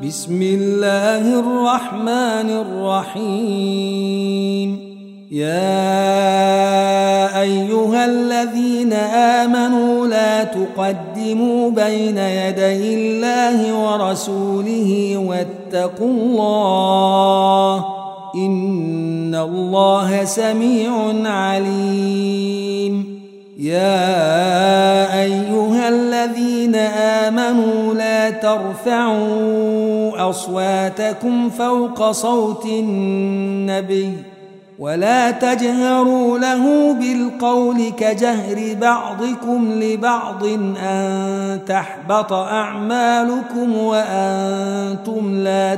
بسم الله الرحمن الرحيم. يا أيها الذين آمنوا لا تقدموا بين يدي الله ورسوله واتقوا الله إن الله سميع عليم. يا أيها الذين آمنوا لا ترفعوا أصواتكم فوق صوت النبي ولا تجهروا له بالقول كجهر بعضكم لبعض أن تحبط أعمالكم وأنتم لا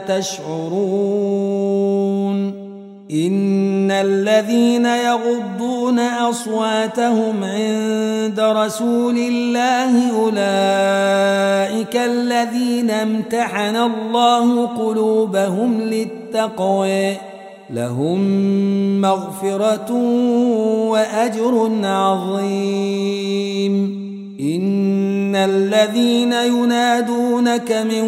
تشعرون. إن الذين يغضون أصواتهم عند رسول الله أولئك الذين امتحن الله قلوبهم للتقوى لهم مغفرة وأجر عظيم. إن الذين ينادونك من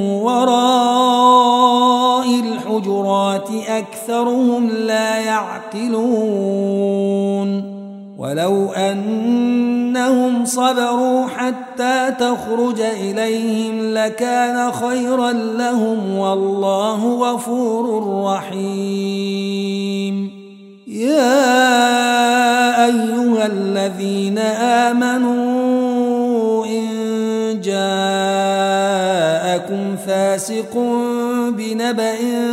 وراء الحجرات أكثرهم لا يعقلون. ولو أنهم صبروا حتى تخرج إليهم لكان خيرا لهم والله غفور رحيم. يا أيها الذين آمنوا إن جاءكم فاسق بنبأ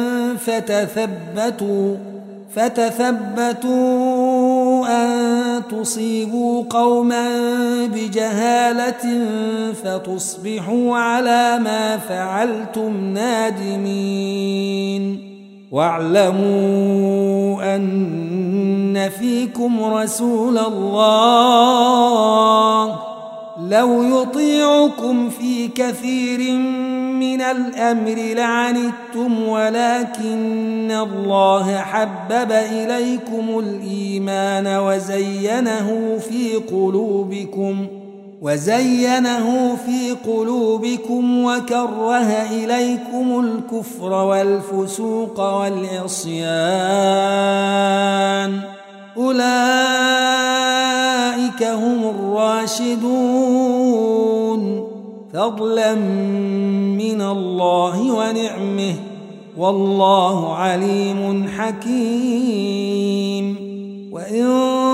فتثبتوا أن تصيبوا قوما بجهالة فتصبحوا على ما فعلتم نادمين. واعلموا أن فيكم رسول الله لو يطيعكم في كثير من الأمر لعنتم ولكن الله حبب إليكم الإيمان وزينه في قلوبكم وكره إليكم الكفر والفسوق والعصيان أولئك هم الراشدون فضلا من الله ونعمه والله عليم حكيم. وإن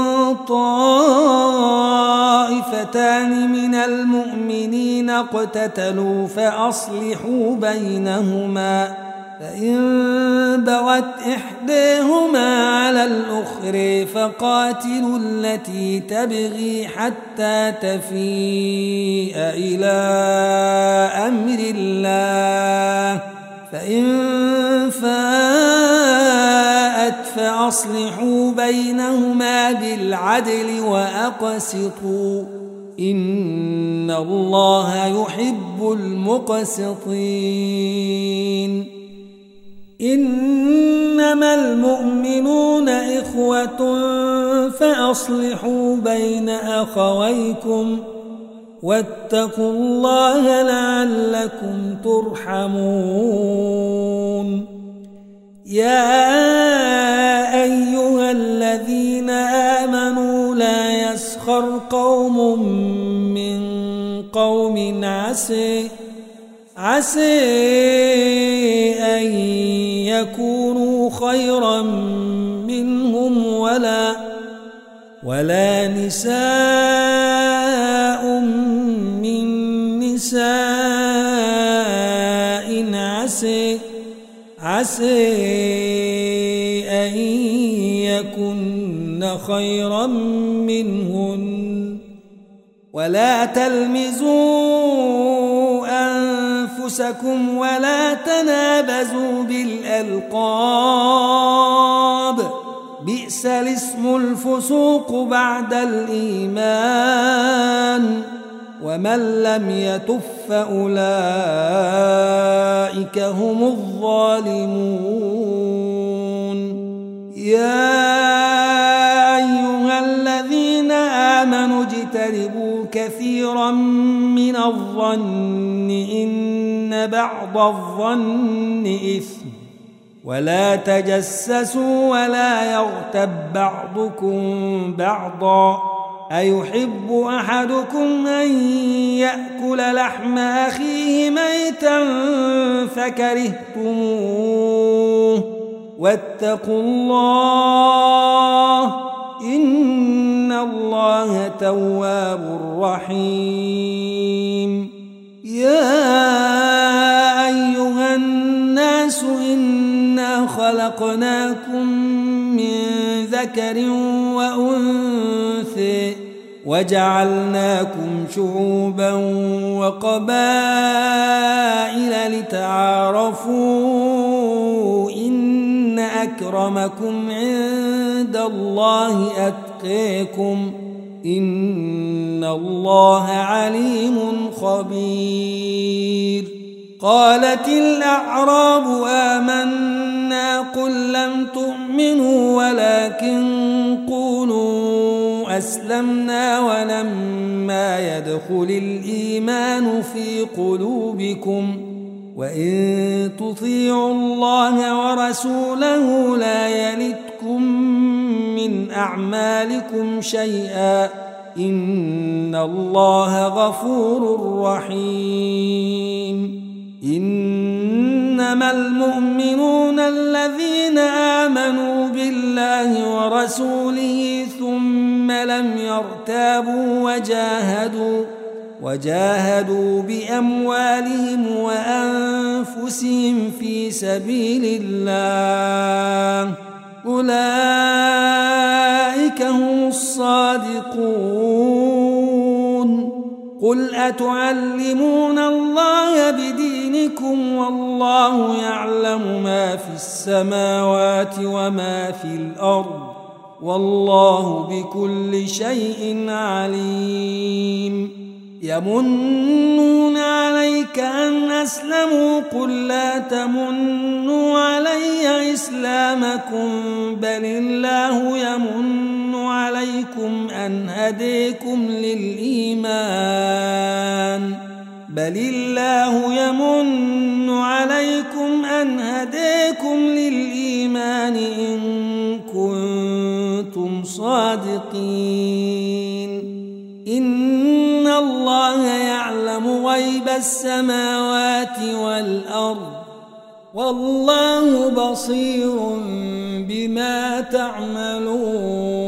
طائفتان من المؤمنين اقتتلوا فأصلحوا بينهما فإن بغت إحداهما على الأخرى فقاتلوا التي تبغي حتى تفيء إلى أمر الله فإن فاءت فأصلحوا بينهما بالعدل وأقسطوا إن الله يحب المقسطين. إنما المؤمنون إخوة فأصلحوا بين أخويكم واتقوا الله لعلكم ترحمون. يا أيها الذين آمنوا لا يسخر قوم من قوم عسى أن يكونوا خيرا منهم ولا نساء من نساء عسى أن يكن خيرا منهن ولا تلمزوا أنفسكم ولا تنابزوا بالألقاب بئس الاسم الفسوق بعد الإيمان ومن لم يتب فأولئك هم الظالمون. يا أيها الذين آمنوا اجتنبوا كثيرا من الظن إن إن بعض الظن إثم ولا تجسسوا ولا يغتب بعضكم بعضا أيحب أحدكم أن يأكل لحم أخيه ميتا فكرهتموه واتقوا الله إن الله تواب رحيم يا أيها الناس إنا خلقناكم من ذكر وأنثى وجعلناكم شعوبا وقبائل لتعارفوا إن أكرمكم عند الله أتقاكم إن الله عليم خبير قالت الأعراب آمنا قل لم تؤمنوا ولكن قولوا أسلمنا ولما يدخل الإيمان في قلوبكم وإن تطيعوا الله ورسوله لا يلتكم من أعمالكم شيئا إن الله غفور رحيم إنما المؤمنون الذين آمنوا بالله ورسوله ثم لم يرتابوا وجاهدوا بأموالهم وأنفسهم في سبيل الله أولئك هم الصادقون قل أتعلمون الله بدينكم والله يعلم ما في السماوات وما في الأرض والله بكل شيء عليم يمنون عليك أن أسلموا قل لا تمنوا علي إسلامكم بل الله يمن عليكم أن هديكم للإيمان إن كنتم صادقين إن الله يعلم غيب السماوات والأرض والله بصير بما تعملون